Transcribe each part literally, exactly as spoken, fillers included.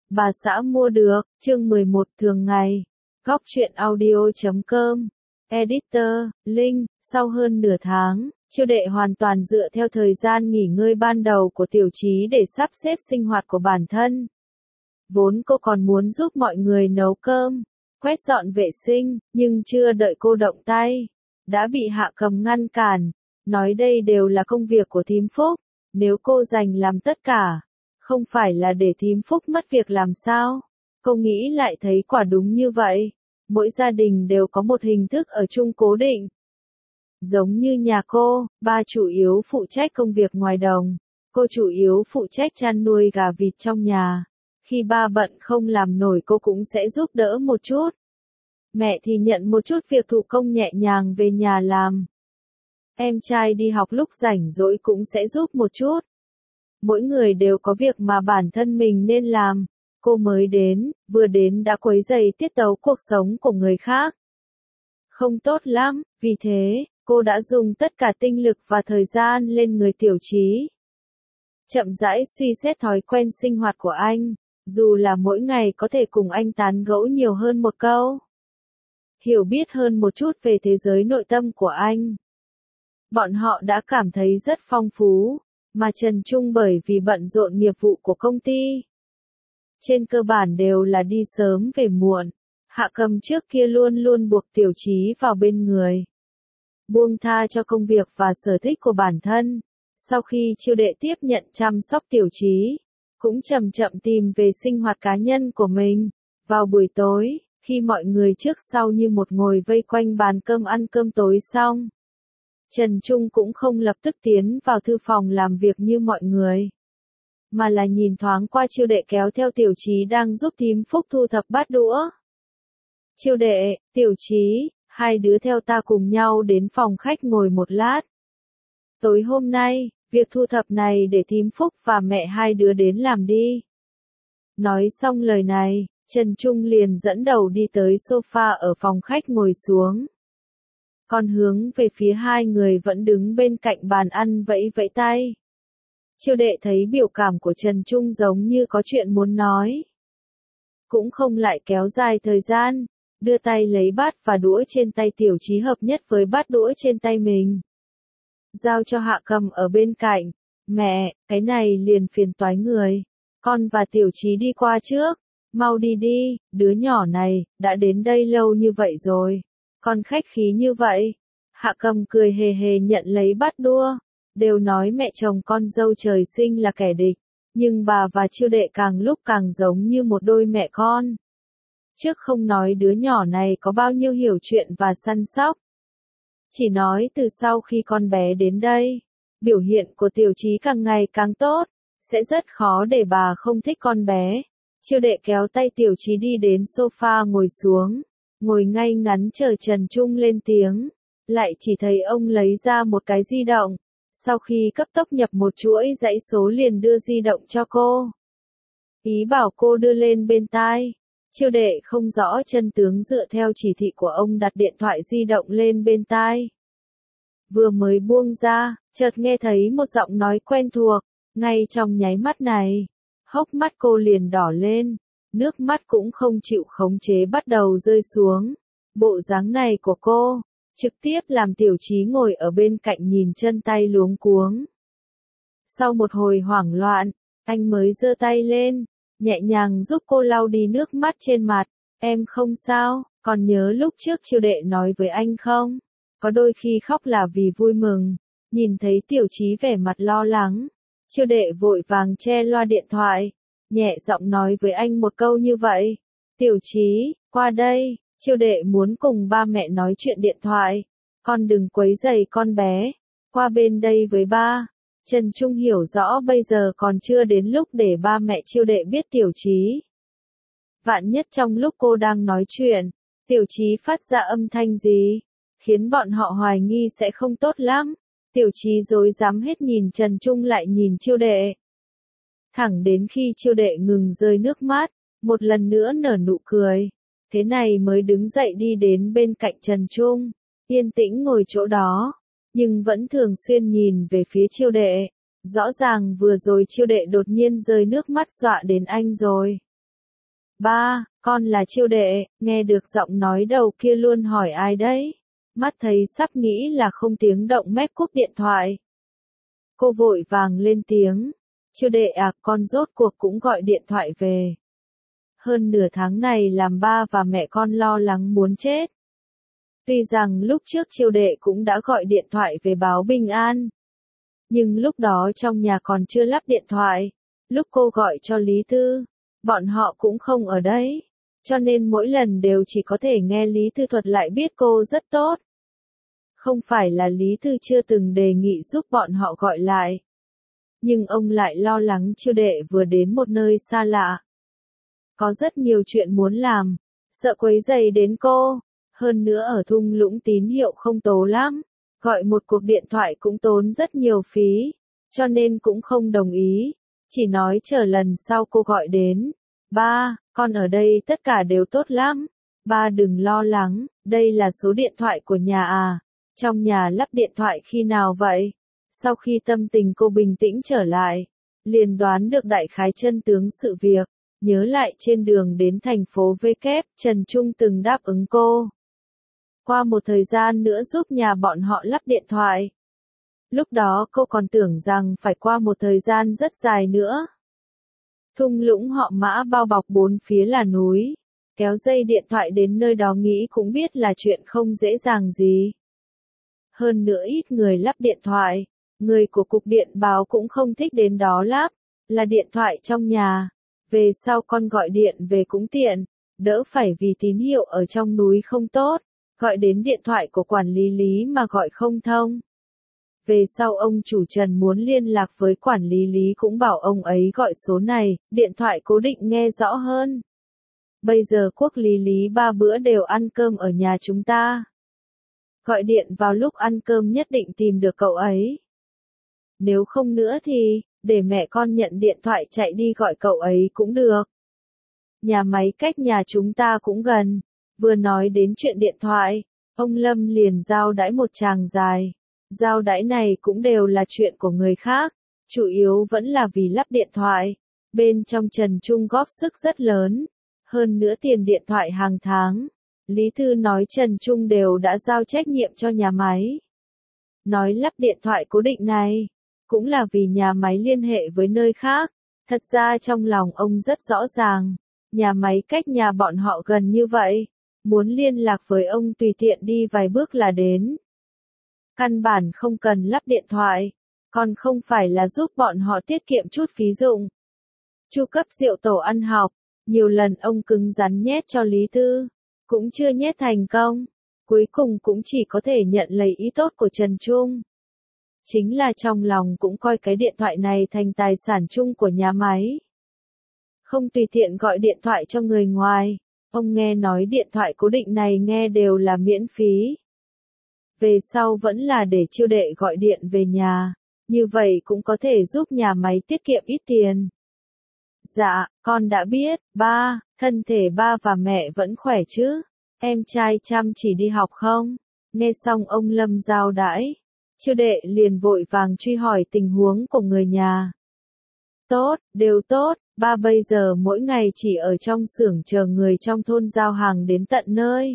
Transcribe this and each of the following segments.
Bà xã mua được, chương mười một thường ngày. Góc truyện audio chấm com. Editor, Linh, sau hơn nửa tháng, Chiêu Đệ hoàn toàn dựa theo thời gian nghỉ ngơi ban đầu của Tiểu Chí để sắp xếp sinh hoạt của bản thân. Vốn cô còn muốn giúp mọi người nấu cơm, quét dọn vệ sinh, nhưng chưa đợi cô động tay, đã bị Hạ Cầm ngăn cản, nói đây đều là công việc của thím Phúc, nếu cô dành làm tất cả, không phải là để thím Phúc mất việc làm sao? Cô nghĩ lại thấy quả đúng như vậy. Mỗi gia đình đều có một hình thức ở chung cố định. Giống như nhà cô, ba chủ yếu phụ trách công việc ngoài đồng, cô chủ yếu phụ trách chăn nuôi gà vịt trong nhà. Khi ba bận không làm nổi cô cũng sẽ giúp đỡ một chút. Mẹ thì nhận một chút việc thủ công nhẹ nhàng về nhà làm. Em trai đi học lúc rảnh rỗi cũng sẽ giúp một chút. Mỗi người đều có việc mà bản thân mình nên làm. Cô mới đến, vừa đến đã quấy rầy tiết tấu cuộc sống của người khác. Không tốt lắm, vì thế, cô đã dùng tất cả tinh lực và thời gian lên người Tiểu Chí. Chậm rãi suy xét thói quen sinh hoạt của anh, dù là mỗi ngày có thể cùng anh tán gẫu nhiều hơn một câu. Hiểu biết hơn một chút về thế giới nội tâm của anh. Bọn họ đã cảm thấy rất phong phú, mà Trần Trung bởi vì bận rộn nghiệp vụ của công ty. Trên cơ bản đều là đi sớm về muộn. Hạ Cầm trước kia luôn luôn buộc Tiểu Chí vào bên người. Buông tha cho công việc và sở thích của bản thân. Sau khi Chiêu Đệ tiếp nhận chăm sóc Tiểu Chí, cũng chậm chậm tìm về sinh hoạt cá nhân của mình. Vào buổi tối, khi mọi người trước sau như một ngồi vây quanh bàn cơm ăn cơm tối xong, Trần Trung cũng không lập tức tiến vào thư phòng làm việc như mọi người, mà là nhìn thoáng qua Chiêu Đệ kéo theo Tiểu Chí đang giúp thím Phúc thu thập bát đũa. Chiêu Đệ, Tiểu Chí, hai đứa theo ta cùng nhau đến phòng khách ngồi một lát. Tối hôm nay, việc thu thập này để thím Phúc và mẹ hai đứa đến làm đi. Nói xong lời này, Trần Trung liền dẫn đầu đi tới sofa ở phòng khách ngồi xuống. Còn hướng về phía hai người vẫn đứng bên cạnh bàn ăn vẫy vẫy tay. Chiêu Đệ thấy biểu cảm của Trần Trung giống như có chuyện muốn nói. Cũng không lại kéo dài thời gian, đưa tay lấy bát và đũa trên tay Tiểu Chí hợp nhất với bát đũa trên tay mình. Giao cho Hạ Cầm ở bên cạnh. Mẹ, cái này liền phiền toái người. Con và Tiểu Chí đi qua trước. Mau đi đi, đứa nhỏ này, đã đến đây lâu như vậy rồi. Con khách khí như vậy. Hạ Cầm cười hề hề nhận lấy bát đũa. Đều nói mẹ chồng con dâu trời sinh là kẻ địch, nhưng bà và Chiêu Đệ càng lúc càng giống như một đôi mẹ con. Trước không nói đứa nhỏ này có bao nhiêu hiểu chuyện và săn sóc. Chỉ nói từ sau khi con bé đến đây, biểu hiện của Tiểu Chí càng ngày càng tốt, sẽ rất khó để bà không thích con bé. Chiêu Đệ kéo tay Tiểu Chí đi đến sofa ngồi xuống, ngồi ngay ngắn chờ Trần Trung lên tiếng, lại chỉ thấy ông lấy ra một cái di động. Sau khi cấp tốc nhập một chuỗi dãy số liền đưa di động cho cô. Ý bảo cô đưa lên bên tai. Chiêu Đệ không rõ chân tướng dựa theo chỉ thị của ông đặt điện thoại di động lên bên tai. Vừa mới buông ra, chợt nghe thấy một giọng nói quen thuộc, ngay trong nháy mắt này. Hốc mắt cô liền đỏ lên, nước mắt cũng không chịu khống chế bắt đầu rơi xuống. Bộ dáng này của cô trực tiếp làm Tiểu Chí ngồi ở bên cạnh nhìn chân tay luống cuống. Sau một hồi hoảng loạn, anh mới giơ tay lên, nhẹ nhàng giúp cô lau đi nước mắt trên mặt. Em không sao, còn nhớ lúc trước Chiêu Đệ nói với anh không? Có đôi khi khóc là vì vui mừng. Nhìn thấy Tiểu Chí vẻ mặt lo lắng, Chiêu Đệ vội vàng che loa điện thoại, nhẹ giọng nói với anh một câu như vậy. Tiểu Chí, qua đây. Chiêu Đệ muốn cùng ba mẹ nói chuyện điện thoại. Con đừng quấy rầy con bé. Qua bên đây với ba. Trần Trung hiểu rõ bây giờ còn chưa đến lúc để ba mẹ Chiêu Đệ biết Tiểu Chí. Vạn nhất trong lúc cô đang nói chuyện, Tiểu Chí phát ra âm thanh gì, khiến bọn họ hoài nghi sẽ không tốt lắm. Tiểu Chí rối rắm hết nhìn Trần Trung lại nhìn Chiêu Đệ. Thẳng đến khi Chiêu Đệ ngừng rơi nước mắt, một lần nữa nở nụ cười. Thế này mới đứng dậy đi đến bên cạnh Trần Trung, yên tĩnh ngồi chỗ đó, nhưng vẫn thường xuyên nhìn về phía Chiêu Đệ. Rõ ràng vừa rồi Chiêu Đệ đột nhiên rơi nước mắt dọa đến anh rồi. Ba, con là Chiêu Đệ, nghe được giọng nói đầu kia luôn hỏi ai đấy. Mắt thấy sắp nghĩ là không tiếng động mét cúp điện thoại. Cô vội vàng lên tiếng. Chiêu Đệ à, con rốt cuộc cũng gọi điện thoại về. Hơn nửa tháng này làm ba và mẹ con lo lắng muốn chết. Tuy rằng lúc trước Chiêu Đệ cũng đã gọi điện thoại về báo bình an. Nhưng lúc đó trong nhà còn chưa lắp điện thoại. Lúc cô gọi cho Lý Tư, bọn họ cũng không ở đấy. Cho nên mỗi lần đều chỉ có thể nghe Lý Tư thuật lại biết cô rất tốt. Không phải là Lý Tư chưa từng đề nghị giúp bọn họ gọi lại. Nhưng ông lại lo lắng Chiêu Đệ vừa đến một nơi xa lạ. Có rất nhiều chuyện muốn làm, sợ quấy rầy đến cô. Hơn nữa ở thung lũng tín hiệu không tố lắm. Gọi một cuộc điện thoại cũng tốn rất nhiều phí. Cho nên cũng không đồng ý. Chỉ nói chờ lần sau cô gọi đến. Ba, con ở đây tất cả đều tốt lắm. Ba đừng lo lắng, đây là số điện thoại của nhà à. Trong nhà lắp điện thoại khi nào vậy? Sau khi tâm tình cô bình tĩnh trở lại, liền đoán được đại khái chân tướng sự việc. Nhớ lại trên đường đến thành phố V kép, Trần Trung từng đáp ứng cô. Qua một thời gian nữa giúp nhà bọn họ lắp điện thoại. Lúc đó cô còn tưởng rằng phải qua một thời gian rất dài nữa. Thung lũng họ Mã bao bọc bốn phía là núi. Kéo dây điện thoại đến nơi đó nghĩ cũng biết là chuyện không dễ dàng gì. Hơn nữa ít người lắp điện thoại. Người của cục điện báo cũng không thích đến đó lắp. Là điện thoại trong nhà. Về sau con gọi điện về cũng tiện. Đỡ phải vì tín hiệu ở trong núi không tốt. Gọi đến điện thoại của quản lý Lý mà gọi không thông. Về sau ông chủ Trần muốn liên lạc với quản lý Lý cũng bảo ông ấy gọi số này, điện thoại cố định nghe rõ hơn. Bây giờ Quốc Lý Lý ba bữa đều ăn cơm ở nhà chúng ta. Gọi điện vào lúc ăn cơm nhất định tìm được cậu ấy. Nếu không nữa thì, để mẹ con nhận điện thoại chạy đi gọi cậu ấy cũng được. Nhà máy cách nhà chúng ta cũng gần. Vừa nói đến chuyện điện thoại, ông Lâm liền giao đãi một tràng dài. Giao đãi này cũng đều là chuyện của người khác, chủ yếu vẫn là vì lắp điện thoại. Bên trong Trần Trung góp sức rất lớn, hơn nữa tiền điện thoại hàng tháng. Lý Tư nói Trần Trung đều đã giao trách nhiệm cho nhà máy. Nói lắp điện thoại cố định này, cũng là vì nhà máy liên hệ với nơi khác. Thật ra trong lòng ông rất rõ ràng, nhà máy cách nhà bọn họ gần như vậy. Muốn liên lạc với ông tùy tiện đi vài bước là đến. Căn bản không cần lắp điện thoại, còn không phải là giúp bọn họ tiết kiệm chút phí dụng. Chu cấp rượu tổ ăn học, nhiều lần ông cứng rắn nhét cho Lý Tư, cũng chưa nhét thành công, cuối cùng cũng chỉ có thể nhận lấy ý tốt của Trần Trung. Chính là trong lòng cũng coi cái điện thoại này thành tài sản chung của nhà máy. Không tùy tiện gọi điện thoại cho người ngoài, ông nghe nói điện thoại cố định này nghe đều là miễn phí. Về sau vẫn là để Chiêu Đệ gọi điện về nhà, như vậy cũng có thể giúp nhà máy tiết kiệm ít tiền. Dạ, con đã biết, ba, thân thể ba và mẹ vẫn khỏe chứ, em trai chăm chỉ đi học không? Nghe xong ông Lâm giao đãi, Chiêu Đệ liền vội vàng truy hỏi tình huống của người nhà. Tốt, đều tốt, ba bây giờ mỗi ngày chỉ ở trong xưởng chờ người trong thôn giao hàng đến tận nơi.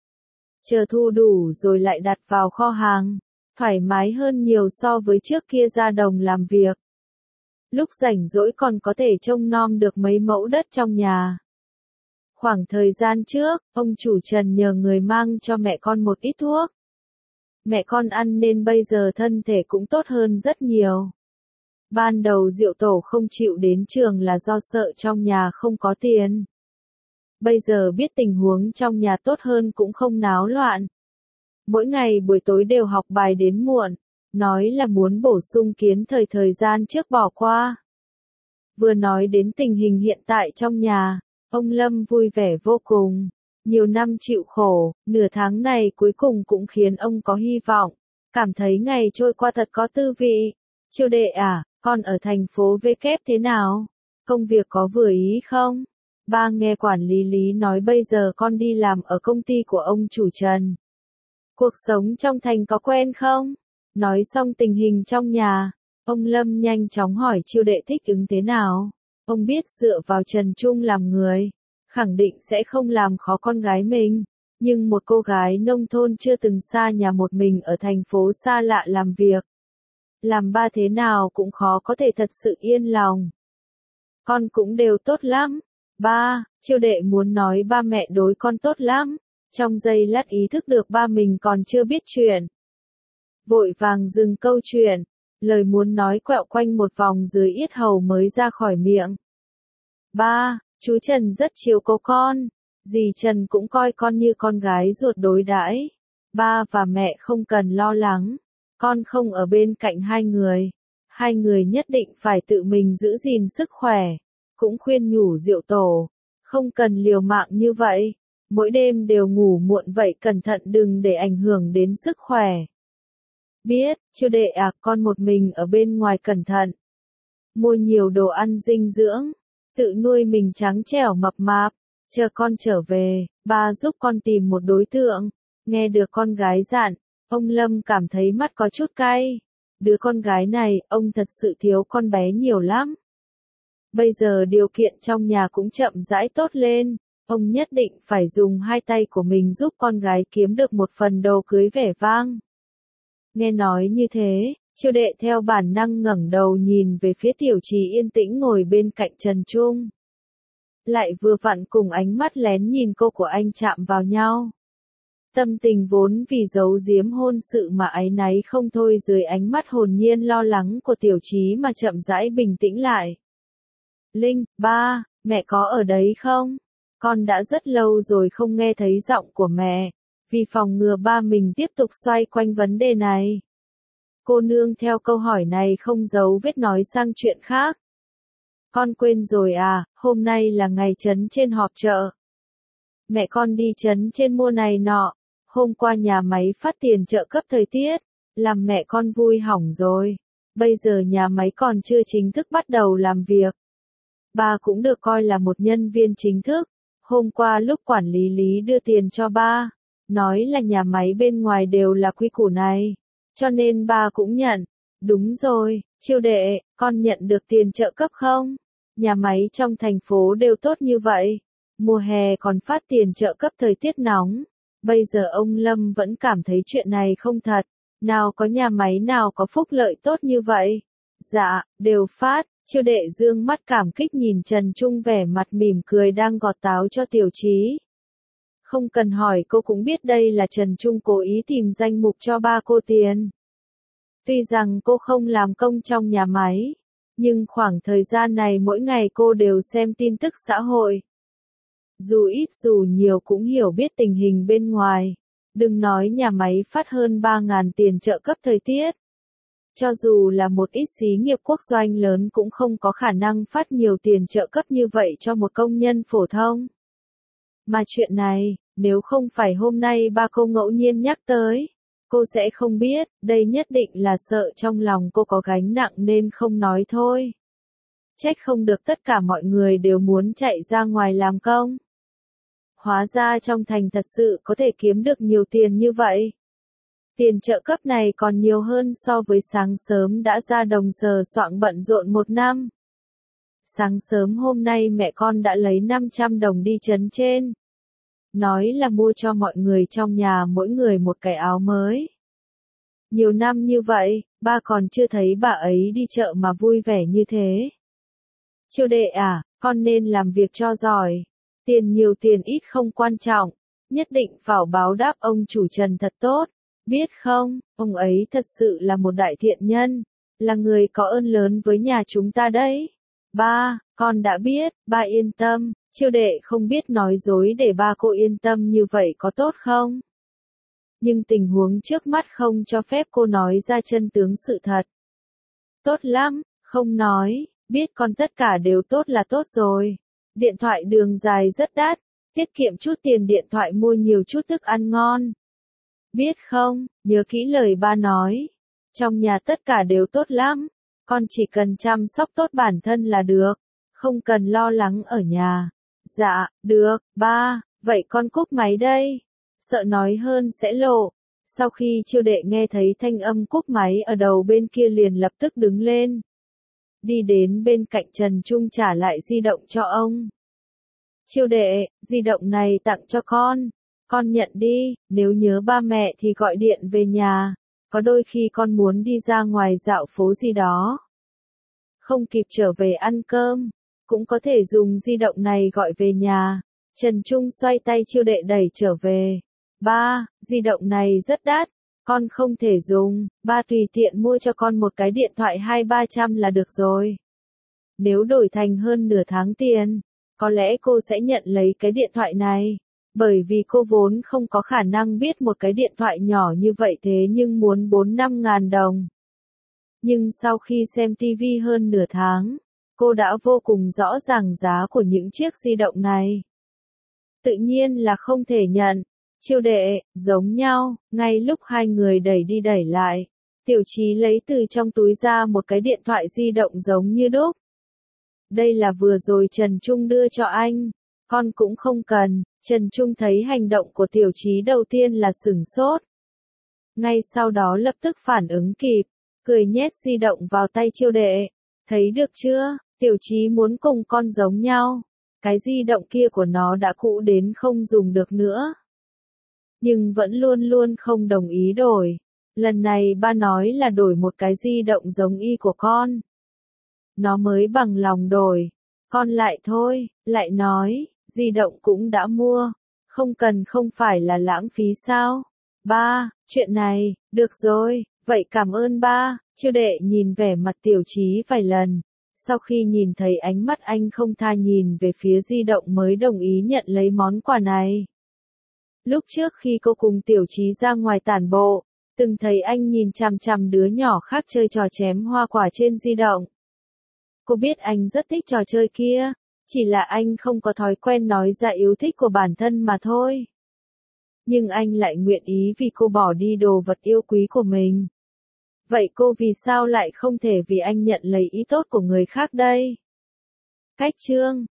Chờ thu đủ rồi lại đặt vào kho hàng, thoải mái hơn nhiều so với trước kia ra đồng làm việc. Lúc rảnh rỗi còn có thể trông nom được mấy mẫu đất trong nhà. Khoảng thời gian trước, ông chủ Trần nhờ người mang cho mẹ con một ít thuốc. Mẹ con ăn nên bây giờ thân thể cũng tốt hơn rất nhiều. Ban đầu Diệu Tổ không chịu đến trường là do sợ trong nhà không có tiền. Bây giờ biết tình huống trong nhà tốt hơn cũng không náo loạn. Mỗi ngày buổi tối đều học bài đến muộn, nói là muốn bổ sung kiến thời thời gian trước bỏ qua. Vừa nói đến tình hình hiện tại trong nhà, ông Lâm vui vẻ vô cùng. Nhiều năm chịu khổ, nửa tháng này cuối cùng cũng khiến ông có hy vọng, cảm thấy ngày trôi qua thật có tư vị. Chiêu Đệ à, con ở thành phố V kép thế nào? Công việc có vừa ý không? Ba nghe quản lý Lý nói bây giờ con đi làm ở công ty của ông chủ Trần. Cuộc sống trong thành có quen không? Nói xong tình hình trong nhà, ông Lâm nhanh chóng hỏi Chiêu Đệ thích ứng thế nào. Ông biết dựa vào Trần Trung làm người, khẳng định sẽ không làm khó con gái mình. Nhưng một cô gái nông thôn chưa từng xa nhà một mình ở thành phố xa lạ làm việc. Làm ba thế nào cũng khó có thể thật sự yên lòng. Con cũng đều tốt lắm. Ba, Chiêu Đệ muốn nói ba mẹ đối con tốt lắm. Trong giây lát ý thức được ba mình còn chưa biết chuyện. Vội vàng dừng câu chuyện. Lời muốn nói quẹo quanh một vòng dưới yết hầu mới ra khỏi miệng. Ba, chú Trần rất chiều cố con. Dì Trần cũng coi con như con gái ruột đối đãi. Ba và mẹ không cần lo lắng. Con không ở bên cạnh hai người. Hai người nhất định phải tự mình giữ gìn sức khỏe. Cũng khuyên nhủ Diệu Tổ. Không cần liều mạng như vậy. Mỗi đêm đều ngủ muộn vậy cẩn thận đừng để ảnh hưởng đến sức khỏe. Biết, Chiêu Đệ à, con một mình ở bên ngoài cẩn thận. Mua nhiều đồ ăn dinh dưỡng. Tự nuôi mình trắng trẻo mập mạp. Chờ con trở về, ba giúp con tìm một đối tượng. Nghe được con gái dặn, ông Lâm cảm thấy mắt có chút cay. Đứa con gái này, ông thật sự thiếu con bé nhiều lắm. Bây giờ điều kiện trong nhà cũng chậm rãi tốt lên. Ông nhất định phải dùng hai tay của mình giúp con gái kiếm được một phần đồ cưới vẻ vang. Nghe nói như thế, Chiêu Đệ theo bản năng ngẩng đầu nhìn về phía Tiểu Trì yên tĩnh ngồi bên cạnh Trần Trung. Lại vừa vặn cùng ánh mắt lén nhìn cô của anh chạm vào nhau. Tâm tình vốn vì giấu giếm hôn sự mà áy náy không thôi dưới ánh mắt hồn nhiên lo lắng của Tiểu Trí mà chậm rãi bình tĩnh lại. Linh, ba, mẹ có ở đấy không? Con đã rất lâu rồi không nghe thấy giọng của mẹ. Vì phòng ngừa ba mình tiếp tục xoay quanh vấn đề này. Cô nương theo câu hỏi này không giấu vết nói sang chuyện khác. Con quên rồi à, hôm nay là ngày trấn trên họp chợ. Mẹ con đi trấn trên mua này nọ. Hôm qua nhà máy phát tiền trợ cấp thời tiết. Làm mẹ con vui hỏng rồi. Bây giờ nhà máy còn chưa chính thức bắt đầu làm việc. Ba cũng được coi là một nhân viên chính thức. Hôm qua lúc quản lý Lý đưa tiền cho ba. Nói là nhà máy bên ngoài đều là quy củ này. Cho nên ba cũng nhận. Đúng rồi, Chiêu Đệ, con nhận được tiền trợ cấp không? Nhà máy trong thành phố đều tốt như vậy. Mùa hè còn phát tiền trợ cấp thời tiết nóng. Bây giờ ông Lâm vẫn cảm thấy chuyện này không thật. Nào có nhà máy nào có phúc lợi tốt như vậy? Dạ, đều phát. Chiêu Đệ dương mắt cảm kích nhìn Trần Trung vẻ mặt mỉm cười đang gọt táo cho Tiểu Trí. Không cần hỏi cô cũng biết đây là Trần Trung cố ý tìm danh mục cho ba cô tiền. Tuy rằng cô không làm công trong nhà máy, nhưng khoảng thời gian này mỗi ngày cô đều xem tin tức xã hội. Dù ít dù nhiều cũng hiểu biết tình hình bên ngoài. Đừng nói nhà máy phát hơn ba nghìn tiền trợ cấp thời tiết. Cho dù là một ít xí nghiệp quốc doanh lớn cũng không có khả năng phát nhiều tiền trợ cấp như vậy cho một công nhân phổ thông. Mà chuyện này, nếu không phải hôm nay ba cô ngẫu nhiên nhắc tới, cô sẽ không biết, đây nhất định là sợ trong lòng cô có gánh nặng nên không nói thôi. Trách không được tất cả mọi người đều muốn chạy ra ngoài làm công. Hóa ra trong thành thật sự có thể kiếm được nhiều tiền như vậy. Tiền trợ cấp này còn nhiều hơn so với sáng sớm đã ra đồng sờ soạng bận rộn một năm. Sáng sớm hôm nay mẹ con đã lấy năm trăm đồng đi trấn trên. Nói là mua cho mọi người trong nhà mỗi người một cái áo mới. Nhiều năm như vậy, ba còn chưa thấy bà ấy đi chợ mà vui vẻ như thế. Chiêu Đệ à, con nên làm việc cho giỏi. Tiền nhiều tiền ít không quan trọng. Nhất định phải báo đáp ông chủ Trần thật tốt. Biết không, ông ấy thật sự là một đại thiện nhân. Là người có ơn lớn với nhà chúng ta đấy. Ba, con đã biết, ba yên tâm. Chiêu Đệ không biết nói dối để ba cô yên tâm như vậy có tốt không? Nhưng tình huống trước mắt không cho phép cô nói ra chân tướng sự thật. Tốt lắm, không nói, biết con tất cả đều tốt là tốt rồi. Điện thoại đường dài rất đắt, tiết kiệm chút tiền điện thoại mua nhiều chút thức ăn ngon. Biết không, nhớ kỹ lời ba nói. Trong nhà tất cả đều tốt lắm, con chỉ cần chăm sóc tốt bản thân là được, không cần lo lắng ở nhà. Dạ, được, ba, vậy con cúp máy đây. Sợ nói hơn sẽ lộ. Sau khi Chiêu Đệ nghe thấy thanh âm cúp máy ở đầu bên kia liền lập tức đứng lên. Đi đến bên cạnh Trần Trung trả lại di động cho ông. Chiêu đệ, di động này tặng cho con. Con nhận đi, nếu nhớ ba mẹ thì gọi điện về nhà. Có đôi khi con muốn đi ra ngoài dạo phố gì đó. Không kịp trở về ăn cơm, cũng có thể dùng di động này gọi về nhà. Trần Trung xoay tay chiêu đệ đẩy trở về. Ba, di động này rất đắt. Con không thể dùng, ba tùy tiện mua cho con một cái điện thoại hai ba trăm là được rồi. Nếu đổi thành hơn nửa tháng tiền, có lẽ cô sẽ nhận lấy cái điện thoại này. Bởi vì cô vốn không có khả năng biết một cái điện thoại nhỏ như vậy thế nhưng muốn bốn năm ngàn đồng. Nhưng sau khi xem tivi hơn nửa tháng, cô đã vô cùng rõ ràng giá của những chiếc di động này. Tự nhiên là không thể nhận. Chiêu đệ, giống nhau, ngay lúc hai người đẩy đi đẩy lại, Tiểu Chí lấy từ trong túi ra một cái điện thoại di động giống như đúc. Đây là vừa rồi Trần Trung đưa cho anh, con cũng không cần. Trần Trung thấy hành động của Tiểu Chí đầu tiên là sửng sốt. Ngay sau đó lập tức phản ứng kịp, cười nhét di động vào tay chiêu đệ. Thấy được chưa, Tiểu Chí muốn cùng con giống nhau. Cái di động kia của nó đã cũ đến không dùng được nữa. Nhưng vẫn luôn luôn không đồng ý đổi. Lần này ba nói là đổi một cái di động giống y của con. Nó mới bằng lòng đổi. Con lại thôi, lại nói, di động cũng đã mua. Không cần không phải là lãng phí sao? Ba, chuyện này, được rồi, vậy cảm ơn ba. Chiêu đệ nhìn vẻ mặt Tiểu Chí vài lần. Sau khi nhìn thấy ánh mắt anh không tha nhìn về phía di động mới đồng ý nhận lấy món quà này. Lúc trước khi cô cùng Tiểu Chí ra ngoài tản bộ, từng thấy anh nhìn chằm chằm đứa nhỏ khác chơi trò chém hoa quả trên di động. Cô biết anh rất thích trò chơi kia, chỉ là anh không có thói quen nói ra yêu thích của bản thân mà thôi. Nhưng anh lại nguyện ý vì cô bỏ đi đồ vật yêu quý của mình. Vậy cô vì sao lại không thể vì anh nhận lấy ý tốt của người khác đây? Cách chương